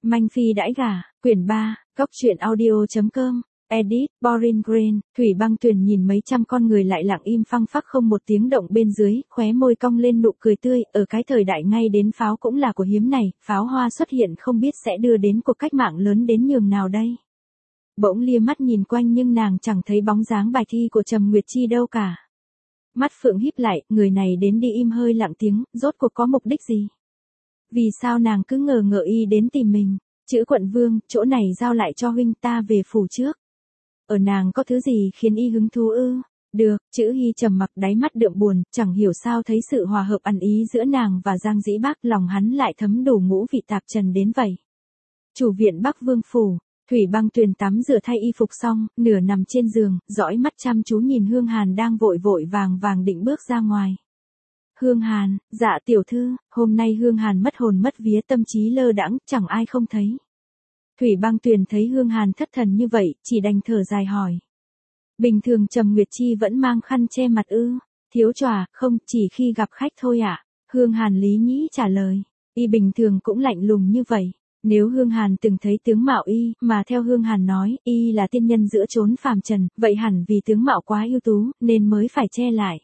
Manh Phi đãi gả, quyển 3, góc truyện audio.com, edit, Boring Green, Thủy Băng Tuyền nhìn mấy trăm con người lại lặng im phăng phắc không một tiếng động bên dưới, khóe môi cong lên nụ cười tươi, ở cái thời đại ngay đến pháo cũng là của hiếm này, pháo hoa xuất hiện không biết sẽ đưa đến cuộc cách mạng lớn đến nhường nào đây. Bỗng lia mắt nhìn quanh nhưng nàng chẳng thấy bóng dáng bài thi của Trầm Nguyệt Chi đâu cả. Mắt Phượng híp lại, người này đến đi im hơi lặng tiếng, rốt cuộc có mục đích gì? Vì sao nàng cứ ngờ ngợ y đến tìm mình? Chữ Quận Vương, chỗ này giao lại cho huynh, ta về phủ trước. Ở nàng có thứ gì khiến y hứng thú ư? Được, chữ Hy trầm mặc, đáy mắt đượm buồn, chẳng hiểu sao thấy sự hòa hợp ăn ý giữa nàng và Giang Dĩ Bác, lòng hắn lại thấm đủ ngũ vị tạp trần đến vậy. Chủ viện Bắc Vương phủ, Thủy Băng Tuyền tắm rửa thay y phục xong, nửa nằm trên giường, dõi mắt chăm chú nhìn Hương Hàn đang vội vội vàng vàng định bước ra ngoài. Hương Hàn, dạ tiểu thư, hôm nay Hương Hàn mất hồn mất vía, tâm trí lơ đãng, chẳng ai không thấy. Thủy Băng Tuyền thấy Hương Hàn thất thần như vậy, chỉ đành thở dài hỏi. Bình thường Trầm Nguyệt Chi vẫn mang khăn che mặt ư? Thiếu tròa, không, chỉ khi gặp khách thôi ạ. Hương Hàn lý nhĩ trả lời. Y bình thường cũng lạnh lùng như vậy. Nếu Hương Hàn từng thấy tướng mạo y, mà theo Hương Hàn nói, y là tiên nhân giữa chốn phàm trần, vậy hẳn vì tướng mạo quá ưu tú, nên mới phải che lại.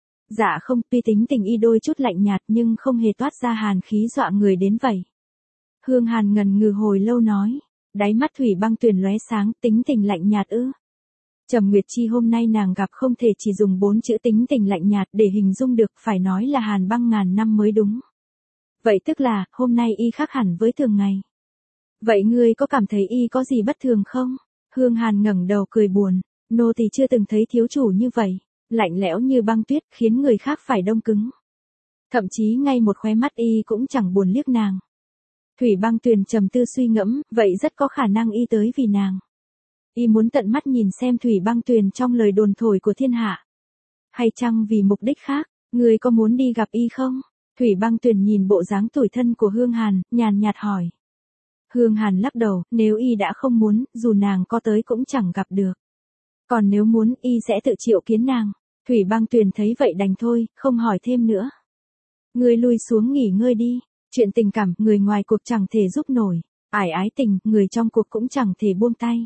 Dạ không, tuy tính tình y đôi chút lạnh nhạt nhưng không hề toát ra hàn khí dọa người đến vậy. Hương Hàn ngần ngừ hồi lâu nói, đáy mắt Thủy Băng Tuyền lóe sáng, tính tình lạnh nhạt ư? Trầm Nguyệt Chi hôm nay nàng gặp không thể chỉ dùng 4 chữ tính tình lạnh nhạt để hình dung được, phải nói là hàn băng ngàn năm mới đúng. Vậy tức là, hôm nay y khác hẳn với thường ngày. Vậy ngươi có cảm thấy y có gì bất thường không? Hương Hàn ngẩng đầu cười buồn, nô tỳ chưa từng thấy thiếu chủ như vậy, lạnh lẽo như băng tuyết, khiến người khác phải đông cứng. Thậm chí ngay một khóe mắt y cũng chẳng buồn liếc nàng. Thủy Băng Tuyền trầm tư suy ngẫm, vậy rất có khả năng y tới vì nàng. Y muốn tận mắt nhìn xem Thủy Băng Tuyền trong lời đồn thổi của thiên hạ. Hay chăng vì mục đích khác, ngươi có muốn đi gặp y không? Thủy Băng Tuyền nhìn bộ dáng tủi thân của Hương Hàn, nhàn nhạt hỏi. Hương Hàn lắc đầu, nếu y đã không muốn, dù nàng có tới cũng chẳng gặp được. Còn nếu muốn, y sẽ tự triệu kiến nàng. Thủy Băng Tuyền thấy vậy đành thôi, không hỏi thêm nữa. Ngươi lui xuống nghỉ ngơi đi. Chuyện tình cảm, người ngoài cuộc chẳng thể giúp nổi. Ái tình, người trong cuộc cũng chẳng thể buông tay.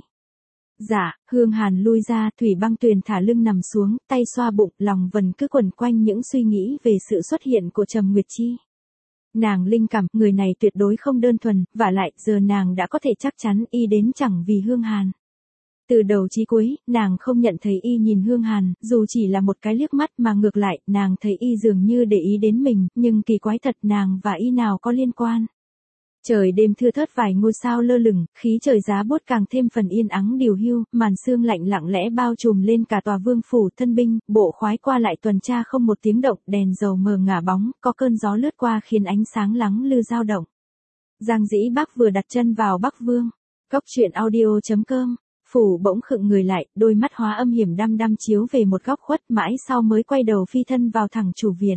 Dạ, Hương Hàn lui ra, Thủy Băng Tuyền thả lưng nằm xuống, tay xoa bụng, lòng vần cứ quẩn quanh những suy nghĩ về sự xuất hiện của Trầm Nguyệt Chi. Nàng linh cảm, người này tuyệt đối không đơn thuần, vả lại, giờ nàng đã có thể chắc chắn y đến chẳng vì Hương Hàn. Từ đầu chí cuối, nàng không nhận thấy y nhìn Hương Hàn, dù chỉ là một cái liếc mắt mà ngược lại, nàng thấy y dường như để ý đến mình, nhưng kỳ quái thật nàng và y nào có liên quan. Trời đêm thưa thớt vài ngôi sao lơ lửng, khí trời giá buốt càng thêm phần yên ắng điều hưu, màn sương lạnh lặng lẽ bao trùm lên cả tòa vương phủ, thân binh, bộ khoái qua lại tuần tra không một tiếng động, đèn dầu mờ ngả bóng, có cơn gió lướt qua khiến ánh sáng lắng lư dao động. Giang Dĩ Bác vừa đặt chân vào Bắc Vương, góc truyện audio.com, phủ bỗng khựng người lại, đôi mắt hóa âm hiểm đăm đăm chiếu về một góc khuất, mãi sau mới quay đầu phi thân vào thẳng chủ viện.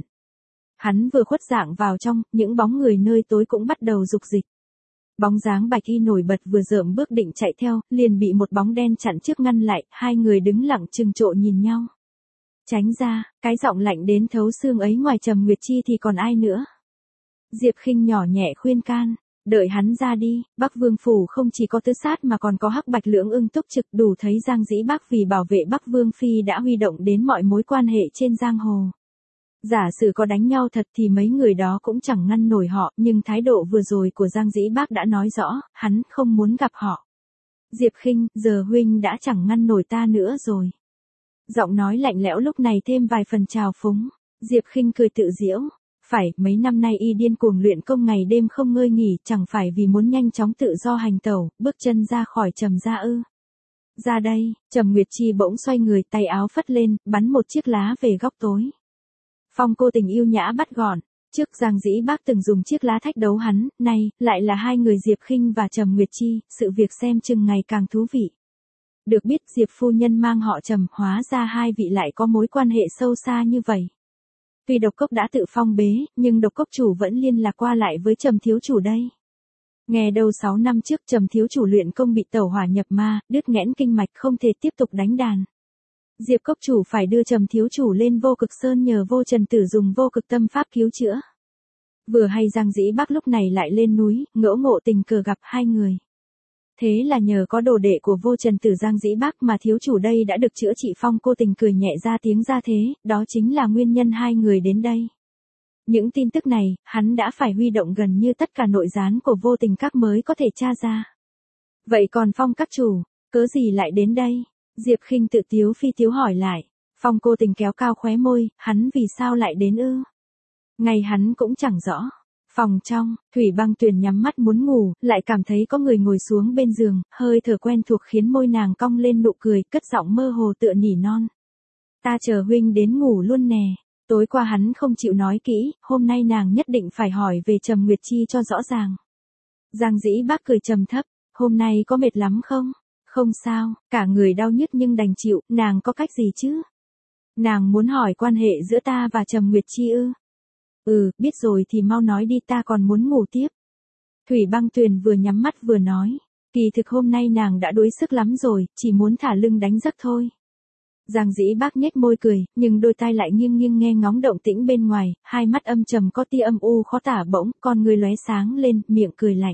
Hắn vừa khuất dạng vào trong, những bóng người nơi tối cũng bắt đầu dục dịch. Bóng dáng Bạch Y nổi bật vừa dợm bước định chạy theo, liền bị một bóng đen chặn trước ngăn lại, hai người đứng lặng trừng trộ nhìn nhau. Tránh ra, cái giọng lạnh đến thấu xương ấy ngoài Trầm Nguyệt Chi thì còn ai nữa? Diệp Khinh nhỏ nhẹ khuyên can, đợi hắn ra đi, Bắc Vương phủ không chỉ có tứ sát mà còn có Hắc Bạch Lưỡng Ưng túc trực, đủ thấy Giang Dĩ Bác vì bảo vệ Bắc Vương phi đã huy động đến mọi mối quan hệ trên giang hồ. Giả sử có đánh nhau thật thì mấy người đó cũng chẳng ngăn nổi họ, nhưng thái độ vừa rồi của Giang Dĩ Bác đã nói rõ, hắn không muốn gặp họ. Diệp Khinh, giờ huynh đã chẳng ngăn nổi ta nữa rồi. Giọng nói lạnh lẽo lúc này thêm vài phần trào phúng. Diệp Khinh cười tự giễu. Phải, mấy năm nay y điên cuồng luyện công ngày đêm không ngơi nghỉ, chẳng phải vì muốn nhanh chóng tự do hành tẩu, bước chân ra khỏi Trầm gia ư? Ra đây, Trầm Nguyệt Chi bỗng xoay người, tay áo phất lên, bắn một chiếc lá về góc tối. Phong cô tình yêu nhã bắt gọn, trước Giang Dĩ Bác từng dùng chiếc lá thách đấu hắn, nay, lại là hai người Diệp Khinh và Trầm Nguyệt Chi, sự việc xem chừng ngày càng thú vị. Được biết Diệp phu nhân mang họ Trầm, hóa ra hai vị lại có mối quan hệ sâu xa như vậy. Tuy Độc Cốc đã tự phong bế, nhưng Độc Cốc chủ vẫn liên lạc qua lại với Trầm thiếu chủ đây. Nghe đâu 6 năm trước Trầm thiếu chủ luyện công bị tẩu hỏa nhập ma, đứt nghẽn kinh mạch không thể tiếp tục đánh đàn. Diệp Cốc chủ phải đưa Trầm thiếu chủ lên Vô Cực Sơn nhờ Vô Trần Tử dùng Vô Cực Tâm pháp cứu chữa. Vừa hay Giang Dĩ Bác lúc này lại lên núi, ngẫu ngộ tình cờ gặp hai người. Thế là nhờ có đồ đệ của vô trần tử Giang Dĩ Bác mà thiếu chủ đây đã được chữa trị. Phong Cô Tình cười nhẹ ra tiếng ra thế, đó chính là nguyên nhân hai người đến đây. Những tin tức này, hắn đã phải huy động gần như tất cả nội gián của vô tình các mới có thể tra ra. Vậy còn Phong các chủ, cớ gì lại đến đây? Diệp Khinh tự tiếu phi tiếu hỏi lại. Phong Cô Tình kéo cao khóe môi, hắn vì sao lại đến ư? Ngay hắn cũng chẳng rõ. Phòng trong, Thủy Băng Tuyền nhắm mắt muốn ngủ, lại cảm thấy có người ngồi xuống bên giường, hơi thở quen thuộc khiến môi nàng cong lên nụ cười, cất giọng mơ hồ tựa nỉ non. Ta chờ huynh đến ngủ luôn nè. Tối qua hắn không chịu nói kỹ, hôm nay nàng nhất định phải hỏi về Trầm Nguyệt Chi cho rõ ràng. Giang Dĩ Bác cười trầm thấp, hôm nay có mệt lắm không? Không sao, cả người đau nhức nhưng đành chịu, nàng có cách gì chứ? Nàng muốn hỏi quan hệ giữa ta và Trầm Nguyệt Chi ư? Biết rồi thì mau nói đi, ta còn muốn ngủ tiếp. Thủy Băng Tuyền vừa nhắm mắt vừa nói, kỳ thực hôm nay nàng đã đuối sức lắm rồi, chỉ muốn thả lưng đánh giấc thôi. Giang Dĩ Bác nhếch môi cười, nhưng đôi tai lại nghiêng nghiêng nghe ngóng động tĩnh bên ngoài, hai mắt âm trầm có tia âm u khó tả, bỗng con người lóe sáng lên, miệng cười lạnh.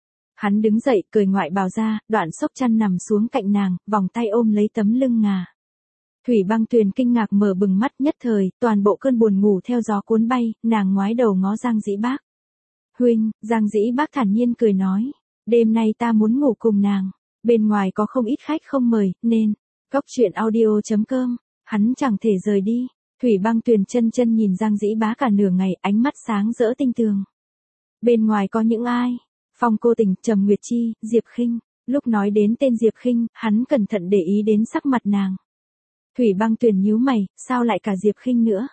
Hắn đứng dậy, cởi ngoại bào ra, đoạn xốc chăn nằm xuống cạnh nàng, vòng tay ôm lấy tấm lưng ngà. Thủy Băng Tuyền kinh ngạc mở bừng mắt, nhất thời, toàn bộ cơn buồn ngủ theo gió cuốn bay, nàng ngoái đầu ngó Giang Dĩ Bác. Huynh, Giang Dĩ Bác thản nhiên cười nói, đêm nay ta muốn ngủ cùng nàng, bên ngoài có không ít khách không mời, nên, Cốc truyện audio.com, hắn chẳng thể rời đi. Thủy Băng Tuyền chân chân nhìn Giang Dĩ Bá cả nửa ngày, ánh mắt sáng rỡ tinh tường. Bên ngoài có những ai? Phong Cô Tình, Trầm Nguyệt Chi, Diệp Khinh. Lúc nói đến tên Diệp Khinh, hắn cẩn thận để ý đến sắc mặt nàng. Thủy Băng Tuyền nhíu mày, sao lại cả Diệp Khinh nữa?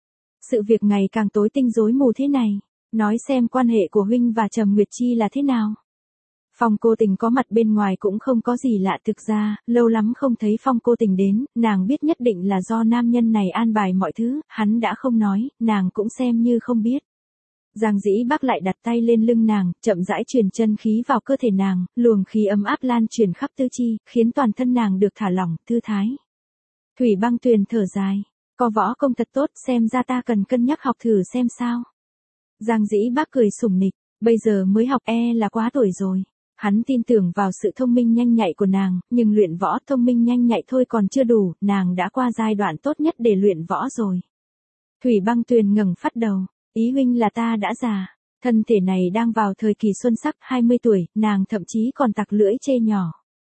Sự việc ngày càng tối tinh rối mù thế này, nói xem quan hệ của huynh và Trầm Nguyệt Chi là thế nào? Phong Cô Tình có mặt bên ngoài cũng không có gì lạ, thực ra, lâu lắm không thấy Phong Cô Tình đến, nàng biết nhất định là do nam nhân này an bài mọi thứ, hắn đã không nói, nàng cũng xem như không biết. Giang Dĩ Bác lại đặt tay lên lưng nàng, chậm rãi truyền chân khí vào cơ thể nàng, luồng khí ấm áp lan truyền khắp tứ chi, khiến toàn thân nàng được thả lỏng, thư thái. Thủy Băng Tuyền thở dài, có võ công thật tốt, xem ra ta cần cân nhắc học thử xem sao. Giang Dĩ Bác cười sủng nịch, bây giờ mới học là quá tuổi rồi. Hắn tin tưởng vào sự thông minh nhanh nhạy của nàng, nhưng luyện võ thông minh nhanh nhạy thôi còn chưa đủ, nàng đã qua giai đoạn tốt nhất để luyện võ rồi. Thủy Băng Tuyền ngẩng phát đầu, ý huynh là ta đã già, thân thể này đang vào thời kỳ xuân sắc, 20 tuổi, nàng thậm chí còn tặc lưỡi chê nhỏ.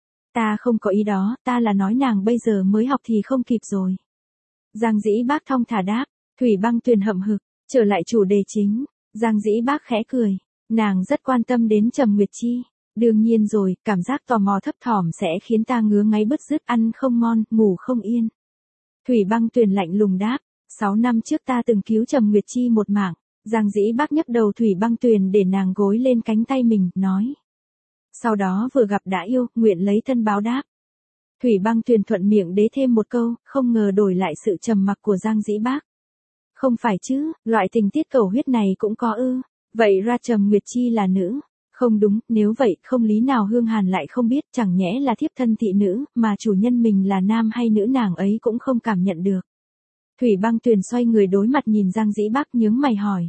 Ta không có ý đó, ta là nói nàng bây giờ mới học thì không kịp rồi. Giang Dĩ Bác thong thả đáp. Thủy Băng Tuyền hậm hực, trở lại chủ đề chính. Giang Dĩ Bác khẽ cười, nàng rất quan tâm đến Trầm Nguyệt Chi. Đương nhiên rồi, cảm giác tò mò thấp thỏm sẽ khiến ta ngứa ngáy bứt rứt, ăn không ngon, ngủ không yên. Thủy Băng Tuyền lạnh lùng đáp, 6 năm trước ta từng cứu Trầm Nguyệt Chi một mạng. Giang Dĩ Bác nhấc đầu Thủy Băng Tuyền để nàng gối lên cánh tay mình, nói. Sau đó vừa gặp đã yêu, nguyện lấy thân báo đáp. Thủy Băng Tuyền thuận miệng đế thêm một câu, không ngờ đổi lại sự trầm mặc của Giang Dĩ Bác. Không phải chứ, loại tình tiết cầu huyết này cũng có ư? Vậy ra Trầm Nguyệt Chi là nữ? Không đúng, nếu vậy, không lý nào Hương Hàn lại không biết, chẳng nhẽ là thiếp thân thị nữ, mà chủ nhân mình là nam hay nữ nàng ấy cũng không cảm nhận được. Thủy Băng Tuyền xoay người đối mặt nhìn Giang Dĩ Bác, nhướng mày hỏi.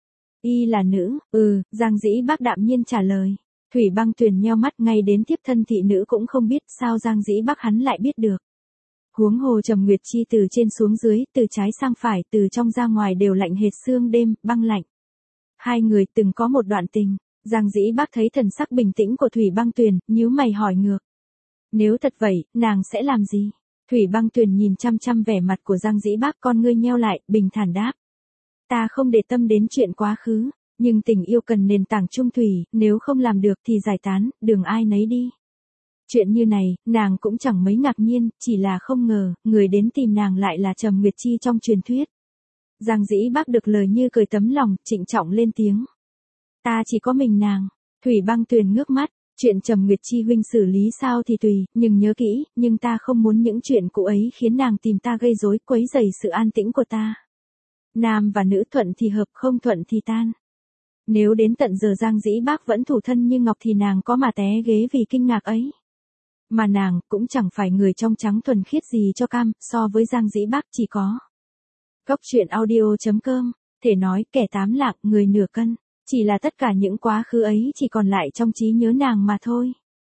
Y là nữ? Giang Dĩ Bác đạm nhiên trả lời. Thủy Băng Tuyền nheo mắt, ngay đến thiếp thân thị nữ cũng không biết, sao Giang Dĩ Bác hắn lại biết được. Huống hồ Trầm Nguyệt Chi từ trên xuống dưới, từ trái sang phải, từ trong ra ngoài đều lạnh hệt sương đêm, băng lạnh. Hai người từng có một đoạn tình. Giang Dĩ Bác thấy thần sắc bình tĩnh của Thủy Băng Tuyền, nhíu mày hỏi ngược. Nếu thật vậy, nàng sẽ làm gì? Thủy Băng Tuyền nhìn chăm chăm vẻ mặt của Giang Dĩ Bác, con ngươi nheo lại, bình thản đáp. Ta không để tâm đến chuyện quá khứ, nhưng tình yêu cần nền tảng chung thủy, nếu không làm được thì giải tán, đường ai nấy đi. Chuyện như này, nàng cũng chẳng mấy ngạc nhiên, chỉ là không ngờ, người đến tìm nàng lại là Trầm Nguyệt Chi trong truyền thuyết. Giang Dĩ Bác được lời như cười tấm lòng, trịnh trọng lên tiếng. Ta chỉ có mình nàng. Thủy Băng Tuyền ngước mắt, chuyện Trầm Nguyệt Chi huynh xử lý sao thì tùy, nhưng nhớ kỹ, nhưng ta không muốn những chuyện cũ ấy khiến nàng tìm ta gây rối, quấy rầy sự an tĩnh của ta. Nam và nữ thuận thì hợp, không thuận thì tan. Nếu đến tận giờ Giang Dĩ Bác vẫn thủ thân như ngọc thì nàng có mà té ghế vì kinh ngạc ấy. Mà nàng cũng chẳng phải người trong trắng thuần khiết gì cho cam, so với Giang Dĩ Bác chỉ có. Cốc truyện audio.com thể nói kẻ 8 lạng, người nửa cân. Chỉ là tất cả những quá khứ ấy chỉ còn lại trong trí nhớ nàng mà thôi.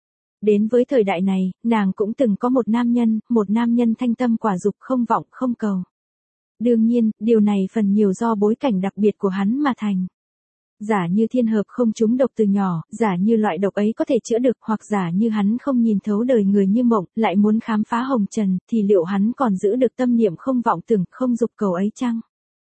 Đến với thời đại này, nàng cũng từng có một nam nhân thanh tâm quả dục không vọng không cầu. Đương nhiên, điều này phần nhiều do bối cảnh đặc biệt của hắn mà thành. Giả như Thiên Hợp không trúng độc từ nhỏ, giả như loại độc ấy có thể chữa được, hoặc giả như hắn không nhìn thấu đời người như mộng, lại muốn khám phá hồng trần, thì liệu hắn còn giữ được tâm niệm không vọng tưởng, không dục cầu ấy chăng?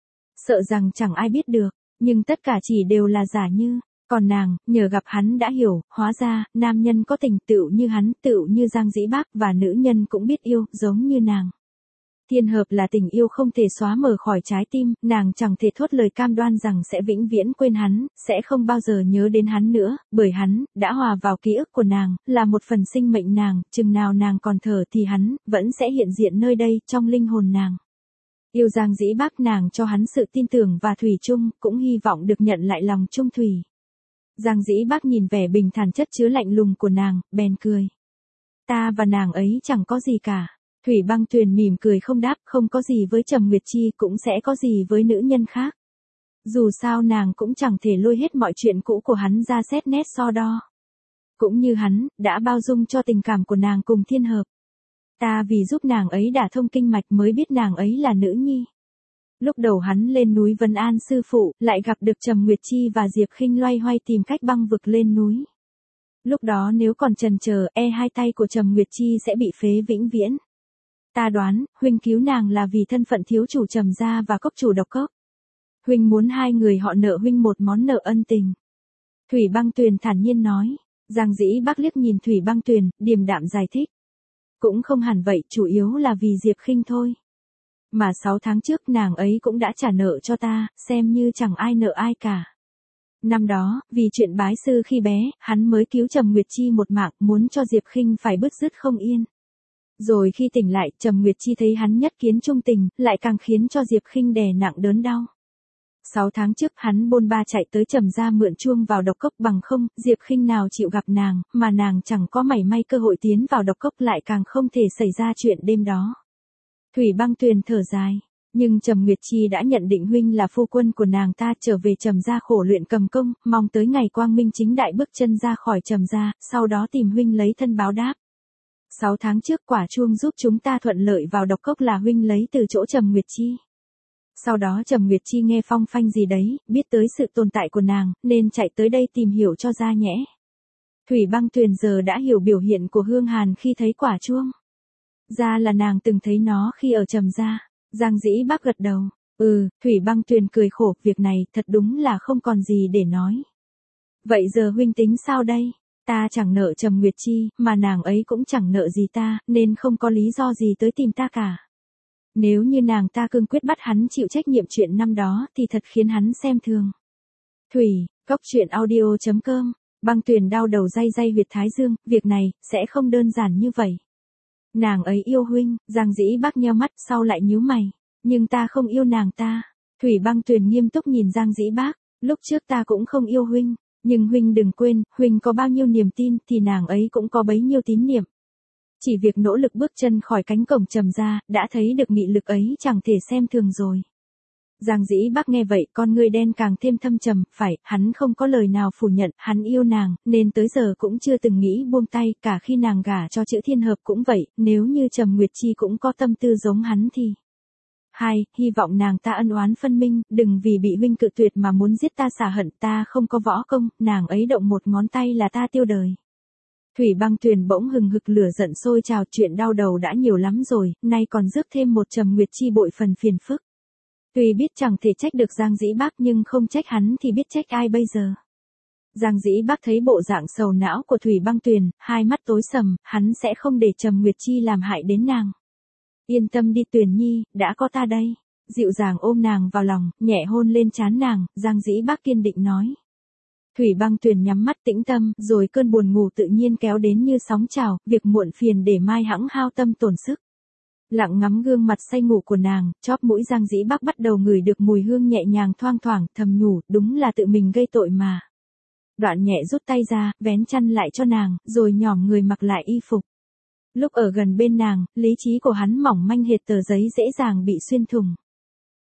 Sợ rằng chẳng ai biết được, nhưng tất cả chỉ đều là giả như. Còn nàng, nhờ gặp hắn đã hiểu, hóa ra, nam nhân có tình tựu như hắn, tựu như Giang Dĩ Bác, và nữ nhân cũng biết yêu, giống như nàng. Thiên Hợp là tình yêu không thể xóa mờ khỏi trái tim, nàng chẳng thể thốt lời cam đoan rằng sẽ vĩnh viễn quên hắn, sẽ không bao giờ nhớ đến hắn nữa, bởi hắn, đã hòa vào ký ức của nàng, là một phần sinh mệnh nàng, chừng nào nàng còn thở thì hắn, vẫn sẽ hiện diện nơi đây, trong linh hồn nàng. Yêu Giang Dĩ Bác, nàng cho hắn sự tin tưởng và thủy chung, cũng hy vọng được nhận lại lòng trung thủy. Giang Dĩ Bác nhìn vẻ bình thản chất chứa lạnh lùng của nàng, bèn cười. Ta và nàng ấy chẳng có gì cả. Thủy Băng Tuyền mỉm cười không đáp, không có gì với Trầm Nguyệt Chi cũng sẽ có gì với nữ nhân khác. Dù sao nàng cũng chẳng thể lôi hết mọi chuyện cũ của hắn ra xét nét so đo. Cũng như hắn, đã bao dung cho tình cảm của nàng cùng Thiên Hợp. Ta vì giúp nàng ấy đả thông kinh mạch mới biết nàng ấy là nữ nhi. Lúc đầu hắn lên núi Vân An sư phụ, lại gặp được Trầm Nguyệt Chi và Diệp Khinh loay hoay tìm cách băng vực lên núi. Lúc đó nếu còn chần chờ, hai tay của Trầm Nguyệt Chi sẽ bị phế vĩnh viễn. Ta đoán, huynh cứu nàng là vì thân phận thiếu chủ Trầm gia và cốc chủ Độc Cốc. Huynh muốn hai người họ nợ huynh một món nợ ân tình. Thủy Băng Tuyền thản nhiên nói. Giang Dĩ Bác liếc nhìn Thủy Băng Tuyền, điềm đạm giải thích. Cũng không hẳn vậy, chủ yếu là vì Diệp Khinh thôi. Mà 6 tháng trước nàng ấy cũng đã trả nợ cho ta, xem như chẳng ai nợ ai cả. Năm đó, vì chuyện bái sư khi bé, hắn mới cứu Trầm Nguyệt Chi một mạng, muốn cho Diệp Khinh phải bứt rứt không yên. Rồi khi tỉnh lại, Trầm Nguyệt Chi thấy hắn nhất kiến trung tình, lại càng khiến cho Diệp Khinh đè nặng đớn đau. 6 tháng trước, hắn bôn ba chạy tới Trầm gia mượn chuông vào Độc Cốc, bằng không, Diệp Khinh nào chịu gặp nàng, mà nàng chẳng có mảy may cơ hội tiến vào Độc Cốc, lại càng không thể xảy ra chuyện đêm đó. Thủy Băng Tuyền thở dài. Nhưng Trầm Nguyệt Chi đã nhận định huynh là phu quân của nàng ta, trở về Trầm gia khổ luyện cầm công, mong tới ngày quang minh chính đại bước chân ra khỏi Trầm gia, sau đó tìm huynh lấy thân báo đáp. 6 tháng trước quả chuông giúp chúng ta thuận lợi vào Độc Cốc là huynh lấy từ chỗ Trầm Nguyệt Chi. Sau đó Trầm Nguyệt Chi nghe phong phanh gì đấy, biết tới sự tồn tại của nàng, nên chạy tới đây tìm hiểu cho ra nhẽ. Thủy Băng Tuyền giờ đã hiểu biểu hiện của Hương Hàn khi thấy quả chuông. Ra là nàng từng thấy nó khi ở Trầm gia. Giang Dĩ Bác gật đầu. Thủy Băng Tuyền cười khổ, việc này thật đúng là không còn gì để nói. Vậy giờ huynh tính sao đây? Ta chẳng nợ Trầm Nguyệt Chi, mà nàng ấy cũng chẳng nợ gì ta, nên không có lý do gì tới tìm ta cả. Nếu như nàng ta cương quyết bắt hắn chịu trách nhiệm chuyện năm đó thì thật khiến hắn xem thường. Thủy, Cốc Truyện Audio.com. Băng Tuyền đau đầu day huyệt thái dương, việc này sẽ không đơn giản như vậy. Nàng ấy yêu huynh. Giang Dĩ Bác nheo mắt, sau lại nhíu mày. Nhưng ta không yêu nàng ta. Thủy Băng Tuyền nghiêm túc nhìn Giang Dĩ Bác. Lúc trước ta cũng không yêu huynh. Nhưng huynh đừng quên, huynh có bao nhiêu niềm tin thì nàng ấy cũng có bấy nhiêu tín niệm. Chỉ việc nỗ lực bước chân khỏi cánh cổng Trầm gia, đã thấy được nghị lực ấy chẳng thể xem thường rồi. Giang Dĩ Bác nghe vậy, con ngươi đen càng thêm thâm trầm, phải, hắn không có lời nào phủ nhận, hắn yêu nàng, nên tới giờ cũng chưa từng nghĩ buông tay, cả khi nàng gả cho chữ Thiên Hợp cũng vậy, nếu như Trầm Nguyệt Chi cũng có tâm tư giống hắn thì. Hy vọng nàng ta ân oán phân minh, đừng vì bị huynh cự tuyệt mà muốn giết ta xả hận, ta không có võ công, nàng ấy động một ngón tay là ta tiêu đời. Thủy Băng Tuyền bỗng hừng hực lửa giận sôi trào, chuyện đau đầu đã nhiều lắm rồi, nay còn rước thêm một Trầm Nguyệt Chi bội phần phiền phức. Tuy biết chẳng thể trách được Giang Dĩ Bác nhưng không trách hắn thì biết trách ai bây giờ. Giang Dĩ Bác thấy bộ dạng sầu não của Thủy Băng Tuyền, hai mắt tối sầm, hắn sẽ không để Trầm Nguyệt Chi làm hại đến nàng. Yên tâm đi Tuyền Nhi, đã có ta đây. Dịu dàng ôm nàng vào lòng, nhẹ hôn lên trán nàng, Giang Dĩ Bác kiên định nói. Thủy Băng Tuyền nhắm mắt tĩnh tâm, rồi cơn buồn ngủ tự nhiên kéo đến như sóng trào, việc muộn phiền để mai hẵng hao tâm tổn sức. Lặng ngắm gương mặt say ngủ của nàng, chóp mũi Giang Dĩ Bác bắt đầu ngửi được mùi hương nhẹ nhàng thoang thoảng, thầm nhủ, đúng là tự mình gây tội mà. Đoạn nhẹ rút tay ra, vén chăn lại cho nàng, rồi nhỏm người mặc lại y phục. Lúc ở gần bên nàng, lý trí của hắn mỏng manh hệt tờ giấy dễ dàng bị xuyên thủng.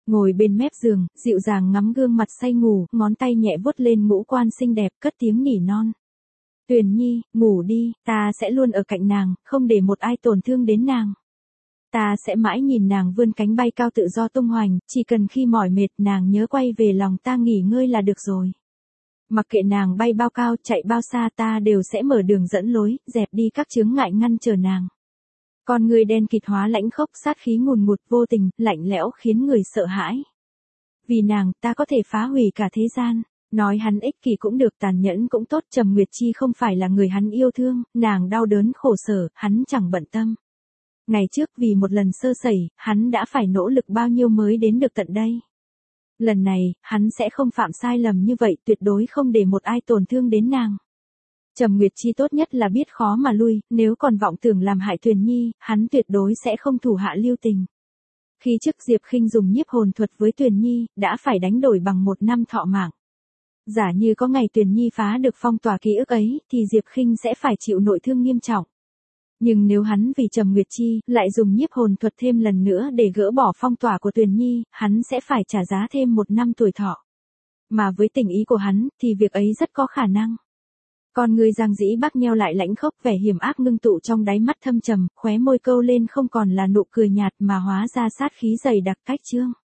ngồi bên mép giường, dịu dàng ngắm gương mặt say ngủ, ngón tay nhẹ vuốt lên ngũ quan xinh đẹp, cất tiếng nỉ non. Tuyền Nhi, ngủ đi, ta sẽ luôn ở cạnh nàng, không để một ai tổn thương đến nàng. Ta sẽ mãi nhìn nàng vươn cánh bay cao tự do tung hoành, chỉ cần khi mỏi mệt nàng nhớ quay về lòng ta nghỉ ngơi là được rồi. Mặc kệ nàng bay bao cao, chạy bao xa ta đều sẽ mở đường dẫn lối, dẹp đi các chướng ngại ngăn chờ nàng. Con người đen kịt hóa lãnh khốc, sát khí ngùn ngụt vô tình, lạnh lẽo khiến người sợ hãi. Vì nàng, ta có thể phá hủy cả thế gian. Nói hắn ích kỷ cũng được, tàn nhẫn cũng tốt, Trầm Nguyệt Chi không phải là người hắn yêu thương, nàng đau đớn khổ sở, hắn chẳng bận tâm. Ngày trước vì một lần sơ sẩy, hắn đã phải nỗ lực bao nhiêu mới đến được tận đây. Lần này, hắn sẽ không phạm sai lầm như vậy, tuyệt đối không để một ai tổn thương đến nàng. Trầm Nguyệt Chi tốt nhất là biết khó mà lui, nếu còn vọng tưởng làm hại Tuyền Nhi, hắn tuyệt đối sẽ không thủ hạ lưu tình. Khi trước Diệp Khinh dùng nhiếp hồn thuật với Tuyền Nhi, đã phải đánh đổi bằng 1 năm thọ mạng. Giả như có ngày Tuyền Nhi phá được phong tỏa ký ức ấy, thì Diệp Khinh sẽ phải chịu nội thương nghiêm trọng. Nhưng nếu hắn vì Trầm Nguyệt Chi, lại dùng nhiếp hồn thuật thêm lần nữa để gỡ bỏ phong tỏa của Tuyền Nhi, hắn sẽ phải trả giá thêm 1 năm tuổi thọ. Mà với tình ý của hắn, thì việc ấy rất có khả năng. Con người Giang Dĩ Bắc nheo lại lãnh khốc, vẻ hiểm ác ngưng tụ trong đáy mắt thâm trầm, khóe môi câu lên không còn là nụ cười nhạt mà hóa ra sát khí dày đặc cách trương.